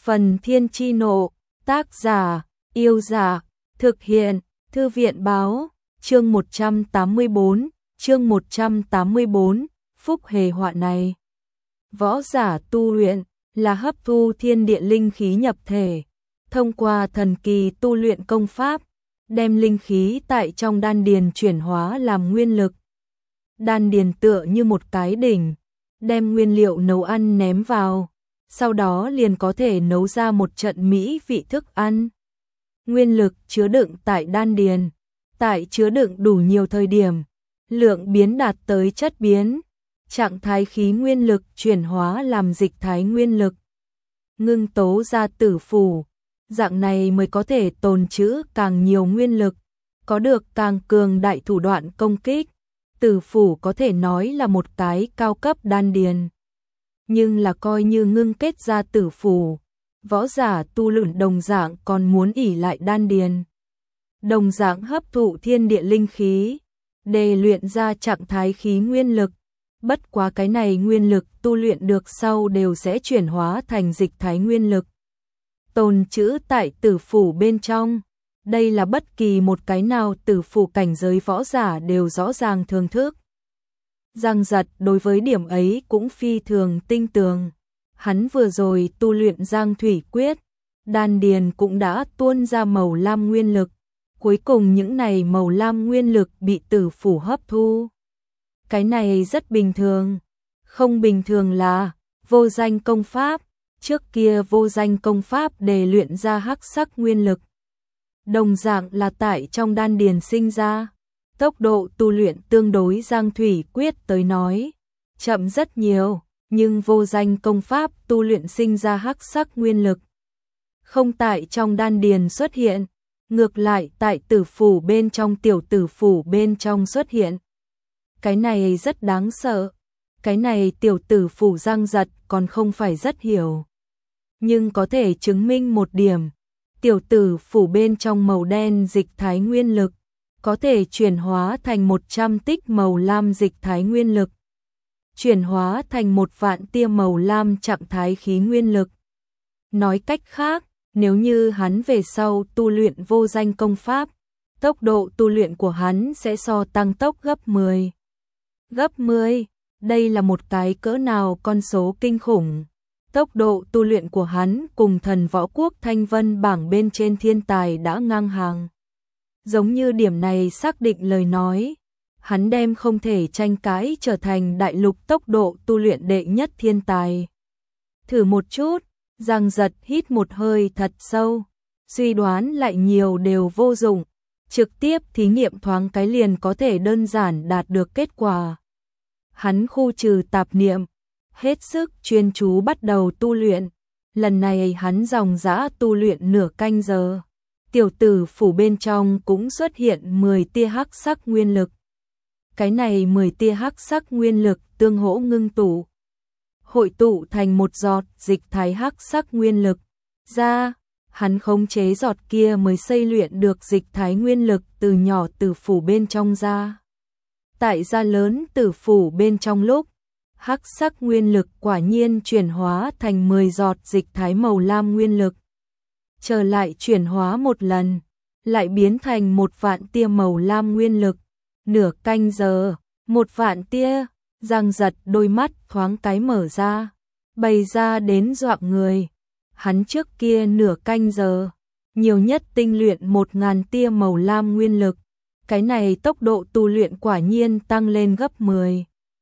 Phần Thiên Chi Nộ, tác giả, Yêu Giả, thực hiện, Thư viện Báo, chương 184, phúc hề họa này. Võ giả tu luyện là hấp thu thiên địa linh khí nhập thể, thông qua thần kỳ tu luyện công pháp, đem linh khí tại trong đan điền chuyển hóa làm nguyên lực. Đan điền tựa như một cái đỉnh, đem nguyên liệu nấu ăn ném vào, sau đó liền có thể nấu ra một trận mỹ vị thức ăn. Nguyên lực chứa đựng tại đan điền, tại chứa đựng đủ nhiều thời điểm, lượng biến đạt tới chất biến, trạng thái khí nguyên lực chuyển hóa làm dịch thái nguyên lực, ngưng tố ra tử phủ, dạng này mới có thể tồn trữ càng nhiều nguyên lực, có được càng cường đại thủ đoạn công kích. Tử phủ có thể nói là một cái cao cấp đan điền, nhưng là coi như ngưng kết ra tử phủ, võ giả tu luyện đồng dạng còn muốn ỷ lại đan điền, đồng dạng hấp thụ thiên địa linh khí, để luyện ra trạng thái khí nguyên lực. Bất quá cái này nguyên lực tu luyện được sau đều sẽ chuyển hóa thành dịch thái nguyên lực, tồn trữ tại tử phủ bên trong. Đây là bất kỳ một cái nào tử phủ cảnh giới võ giả đều rõ ràng thưởng thức. Giang Giật đối với điểm ấy cũng phi thường tinh tường. Hắn vừa rồi tu luyện Giang Thủy Quyết, đan điền cũng đã tuôn ra màu lam nguyên lực. Cuối cùng những này màu lam nguyên lực bị tử phủ hấp thu. Cái này rất bình thường. Không bình thường là vô danh công pháp. Trước kia vô danh công pháp để luyện ra hắc sắc nguyên lực, đồng dạng là tại trong đan điền sinh ra. Tốc độ tu luyện tương đối Giang Thủy Quyết tới nói chậm rất nhiều, nhưng vô danh công pháp tu luyện sinh ra hắc sắc nguyên lực không tại trong đan điền xuất hiện, ngược lại tại tử phủ bên trong tiểu tử phủ bên trong xuất hiện. Cái này rất đáng sợ. Cái này tiểu tử phủ Giang Giật còn không phải rất hiểu, nhưng có thể chứng minh một điểm. Tiểu tử phủ bên trong màu đen dịch thái nguyên lực có thể chuyển hóa thành 100 tích màu lam dịch thái nguyên lực, chuyển hóa thành 1 vạn tia màu lam trạng thái khí nguyên lực. Nói cách khác, nếu như hắn về sau tu luyện vô danh công pháp, tốc độ tu luyện của hắn sẽ so tăng tốc gấp 10. Gấp 10, đây là một cái cỡ nào con số kinh khủng. Tốc độ tu luyện của hắn cùng thần võ quốc thanh vân bảng bên trên thiên tài đã ngang hàng. Giống như điểm này xác định lời nói, hắn đem không thể tranh cãi trở thành đại lục tốc độ tu luyện đệ nhất thiên tài. Thử một chút, Giang Giật hít một hơi thật sâu, suy đoán lại nhiều đều vô dụng, trực tiếp thí nghiệm thoáng cái liền có thể đơn giản đạt được kết quả. Hắn khu trừ tạp niệm, hết sức chuyên chú bắt đầu tu luyện. Lần này hắn dòng dã tu luyện nửa canh giờ. Tiểu tử phủ bên trong cũng xuất hiện 10 tia hắc sắc nguyên lực. Cái này 10 tia hắc sắc nguyên lực tương hỗ ngưng tụ, hội tụ thành một giọt dịch thái hắc sắc nguyên lực. Ra, hắn khống chế giọt kia mới xây luyện được dịch thái nguyên lực từ nhỏ tử phủ bên trong ra. Tại gia lớn tử phủ bên trong lúc, hắc sắc nguyên lực quả nhiên chuyển hóa thành 10 giọt dịch thái màu lam nguyên lực. Trở lại chuyển hóa một lần, lại biến thành 1 vạn tia màu lam nguyên lực. Nửa canh giờ, 1 vạn tia. Giang Giật đôi mắt thoáng cái mở ra, bày ra đến dọa người. Hắn trước kia nửa canh giờ, nhiều nhất tinh luyện 1000 tia màu lam nguyên lực. Cái này tốc độ tu luyện quả nhiên tăng lên gấp 10.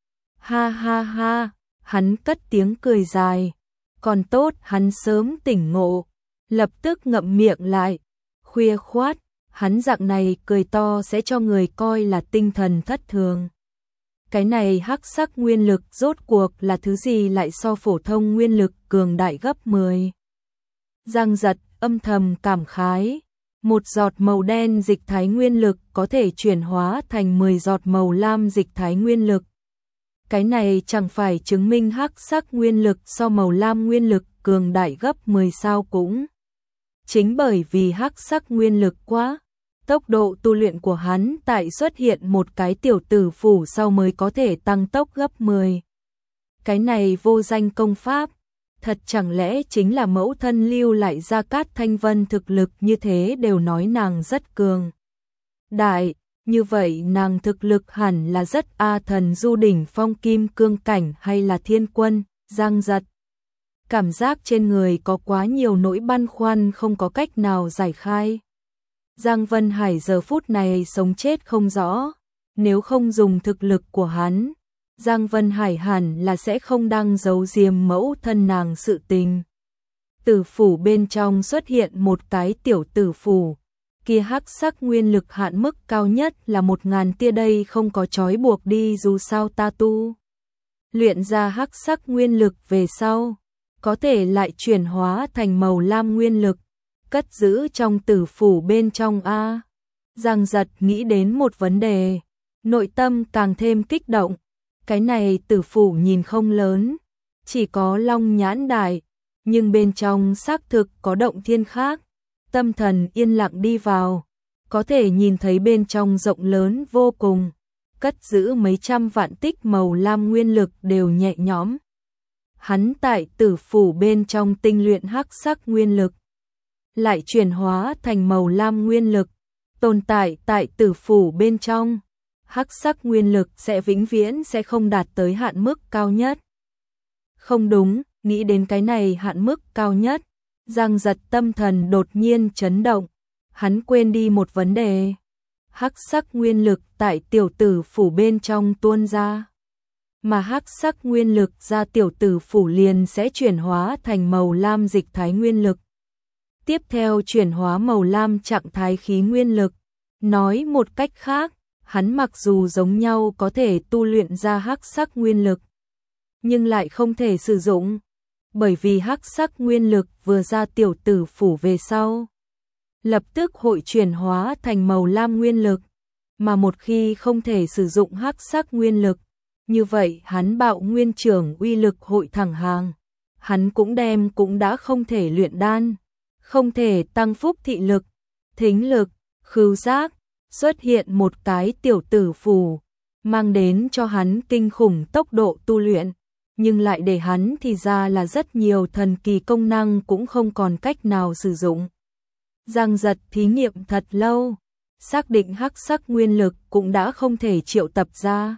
Ha ha ha, hắn cất tiếng cười dài. Còn tốt hắn sớm tỉnh ngộ, lập tức ngậm miệng lại. Khuya khoát, hắn dạng này cười to sẽ cho người coi là tinh thần thất thường. Cái này hắc sắc nguyên lực rốt cuộc là thứ gì lại so phổ thông nguyên lực cường đại gấp 10. Giang Giật âm thầm cảm khái. 1 giọt màu đen dịch thái nguyên lực có thể chuyển hóa thành 10 giọt màu lam dịch thái nguyên lực. Cái này chẳng phải chứng minh hắc sắc nguyên lực so màu lam nguyên lực cường đại gấp 10 sao cũng. Chính bởi vì hắc sắc nguyên lực quá, tốc độ tu luyện của hắn tại xuất hiện một cái tiểu tử phủ sau mới có thể tăng tốc gấp 10. Cái này vô danh công pháp, thật chẳng lẽ chính là mẫu thân lưu lại Gia Cát Thanh Vân thực lực như thế đều nói nàng rất cường đại, như vậy nàng thực lực hẳn là rất thần du đỉnh phong kim cương cảnh hay là thiên quân, Giang Giật. Cảm giác trên người có quá nhiều nỗi băn khoăn không có cách nào giải khai. Giang Vân Hải giờ phút này sống chết không rõ, nếu không dùng thực lực của hắn, Giang Vân Hải hẳn là sẽ không đang giấu giếm mẫu thân nàng sự tình. Tử phủ bên trong xuất hiện một cái tiểu tử phủ, kia hắc sắc nguyên lực hạn mức cao nhất là 1000 tia, đây không có trói buộc đi, dù sao ta tu luyện ra hắc sắc nguyên lực về sau, có thể lại chuyển hóa thành màu lam nguyên lực, cất giữ trong tử phủ bên trong a. Giang Giật nghĩ đến một vấn đề, nội tâm càng thêm kích động. Cái này tử phủ nhìn không lớn, chỉ có long nhãn đại, nhưng bên trong xác thực có động thiên khác. Tâm thần yên lặng đi vào, có thể nhìn thấy bên trong rộng lớn vô cùng, cất giữ mấy trăm vạn tích màu lam nguyên lực đều nhẹ nhõm. Hắn tại tử phủ bên trong tinh luyện hắc sắc nguyên lực, lại chuyển hóa thành màu lam nguyên lực, tồn tại tại tử phủ bên trong. Hắc sắc nguyên lực sẽ vĩnh viễn sẽ không đạt tới hạn mức cao nhất. Không đúng, nghĩ đến cái này hạn mức cao nhất, Giang Giật tâm thần đột nhiên chấn động, hắn quên đi một vấn đề. Hắc sắc nguyên lực tại tiểu tử phủ bên trong tuôn ra, mà hắc sắc nguyên lực ra tiểu tử phủ liền sẽ chuyển hóa thành màu lam dịch thái nguyên lực. Tiếp theo chuyển hóa màu lam trạng thái khí nguyên lực. Nói một cách khác, hắn mặc dù giống nhau có thể tu luyện ra hắc sắc nguyên lực, nhưng lại không thể sử dụng, bởi vì hắc sắc nguyên lực vừa ra tiểu tử phủ về sau, lập tức hội chuyển hóa thành màu lam nguyên lực, mà một khi không thể sử dụng hắc sắc nguyên lực, như vậy hắn bạo nguyên trưởng uy lực hội thẳng hàng, hắn cũng đã không thể luyện đan, không thể tăng phúc thị lực, thính lực, khứu giác. Xuất hiện một cái tiểu tử phù, mang đến cho hắn kinh khủng tốc độ tu luyện, nhưng lại để hắn thì ra là rất nhiều thần kỳ công năng cũng không còn cách nào sử dụng. Giang Giật thí nghiệm thật lâu, xác định hắc sắc nguyên lực cũng đã không thể triệu tập ra,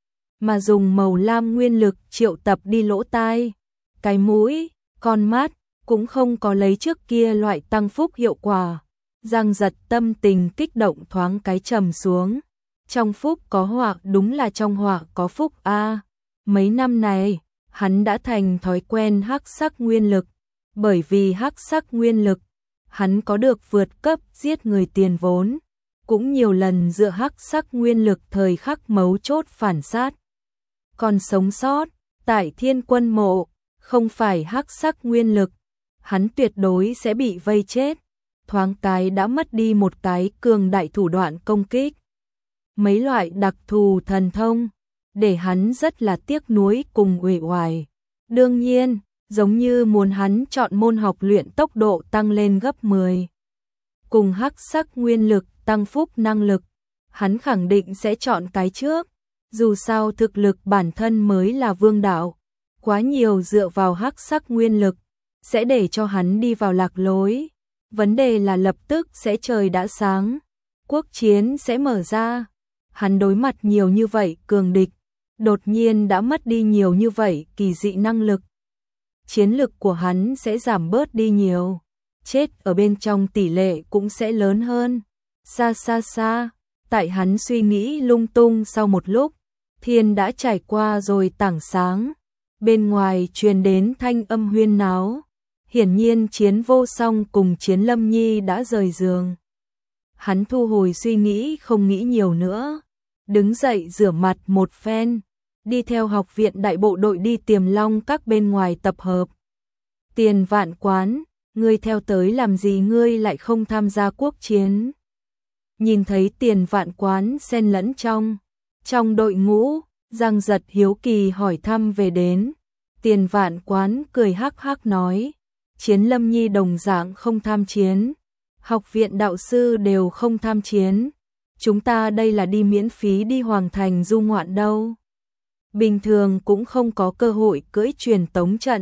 mà dùng màu lam nguyên lực triệu tập đi lỗ tai, cái mũi, con mắt, cũng không có lấy trước kia loại tăng phúc hiệu quả. Giang Giật tâm tình kích động thoáng cái trầm xuống. Trong phúc có họa, đúng là trong họa có phúc a. Mấy năm này, hắn đã thành thói quen hắc sắc nguyên lực, bởi vì hắc sắc nguyên lực, hắn có được vượt cấp giết người tiền vốn, cũng nhiều lần dựa hắc sắc nguyên lực thời khắc mấu chốt phản sát. Còn sống sót, tại Thiên Quân Mộ, không phải hắc sắc nguyên lực, hắn tuyệt đối sẽ bị vây chết. Thoáng cái đã mất đi một cái cường đại thủ đoạn công kích. Mấy loại đặc thù thần thông, để hắn rất là tiếc nuối cùng uể oải. Đương nhiên, giống như muốn hắn chọn môn học luyện tốc độ tăng lên gấp 10. Cùng hắc sắc nguyên lực tăng phúc năng lực, hắn khẳng định sẽ chọn cái trước. Dù sao thực lực bản thân mới là vương đạo, quá nhiều dựa vào hắc sắc nguyên lực, sẽ để cho hắn đi vào lạc lối. Vấn đề là lập tức sẽ trời đã sáng, quốc chiến sẽ mở ra. Hắn đối mặt nhiều như vậy cường địch, đột nhiên đã mất đi nhiều như vậy kỳ dị năng lực. Chiến lực của hắn sẽ giảm bớt đi nhiều, chết ở bên trong tỷ lệ cũng sẽ lớn hơn. Xa, tại hắn suy nghĩ lung tung sau một lúc, thiên đã trải qua rồi tảng sáng, bên ngoài truyền đến thanh âm huyên náo. Hiển nhiên Chiến Vô Song cùng Chiến Lâm Nhi đã rời giường. Hắn thu hồi suy nghĩ không nghĩ nhiều nữa, đứng dậy rửa mặt một phen, đi theo học viện đại bộ đội đi Tiềm Long các bên ngoài tập hợp. Tiền Vạn Quán, ngươi theo tới làm gì, ngươi lại không tham gia quốc chiến? Nhìn thấy Tiền Vạn Quán xen lẫn trong đội ngũ, Giang Giật hiếu kỳ hỏi thăm về đến. Tiền Vạn Quán cười hắc hắc nói, Chiến Lâm Nhi đồng dạng không tham chiến, học viện đạo sư đều không tham chiến, chúng ta đây là đi miễn phí đi Hoàng Thành du ngoạn đâu. Bình thường cũng không có cơ hội cưỡi truyền tống trận,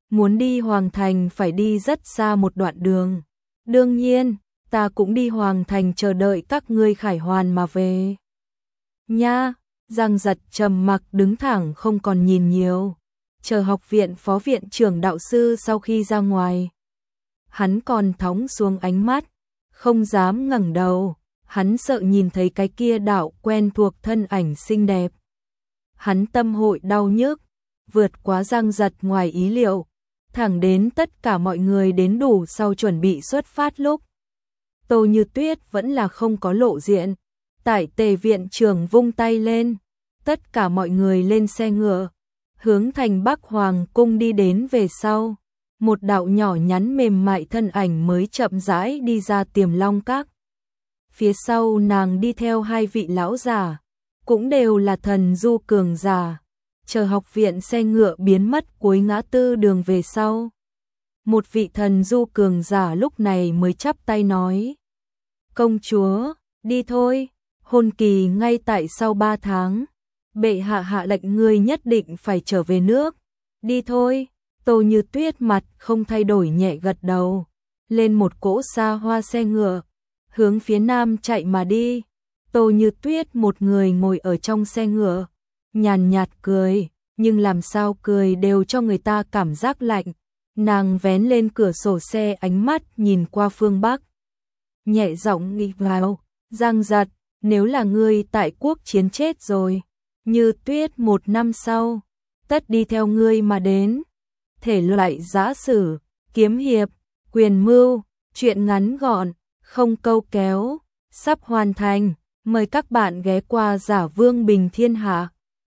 muốn đi Hoàng Thành phải đi rất xa một đoạn đường. Đương nhiên, ta cũng đi Hoàng Thành chờ đợi các ngươi khải hoàn mà về. Nha, Giang Giật trầm mặc đứng thẳng không còn nhìn nhiều, chờ học viện phó viện trưởng đạo sư sau khi ra ngoài. Hắn còn thõng xuống ánh mắt, không dám ngẩng đầu, hắn sợ nhìn thấy cái kia đạo quen thuộc thân ảnh xinh đẹp. Hắn tâm hội đau nhức, vượt quá Giang Giật ngoài ý liệu, thẳng đến tất cả mọi người đến đủ sau chuẩn bị xuất phát lúc. Tô Như Tuyết vẫn là không có lộ diện. Tại Tề viện trưởng vung tay lên, tất cả mọi người lên xe ngựa, hướng thành Bắc Hoàng cung đi đến. Về sau, một đạo nhỏ nhắn mềm mại thân ảnh mới chậm rãi đi ra Tiềm Long Các. Phía sau nàng đi theo hai vị lão già, cũng đều là thần du cường giả. Chờ học viện xe ngựa biến mất cuối ngã tư đường về sau, một vị thần du cường giả lúc này mới chắp tay nói: "Công chúa, đi thôi, hôn kỳ ngay tại sau 3 tháng, bệ hạ hạ lệnh ngươi nhất định phải trở về nước, đi thôi." Tô Như Tuyết mặt không thay đổi nhẹ gật đầu, lên một cỗ xa hoa xe ngựa, hướng phía nam chạy mà đi. Tô Như Tuyết một người ngồi ở trong xe ngựa, nhàn nhạt cười, nhưng làm sao cười đều cho người ta cảm giác lạnh. Nàng vén lên cửa sổ xe, ánh mắt nhìn qua phương Bắc, nhẹ giọng nghĩ vào: "Giang Giật, nếu là ngươi tại quốc chiến chết rồi, Như Tuyết 1 năm sau tất đi theo ngươi mà đến." Thể loại giã sử, kiếm hiệp, quyền mưu, truyện ngắn gọn, không câu kéo, sắp hoàn thành. Mời các bạn ghé qua Giả Vương Bình Thiên Hạ.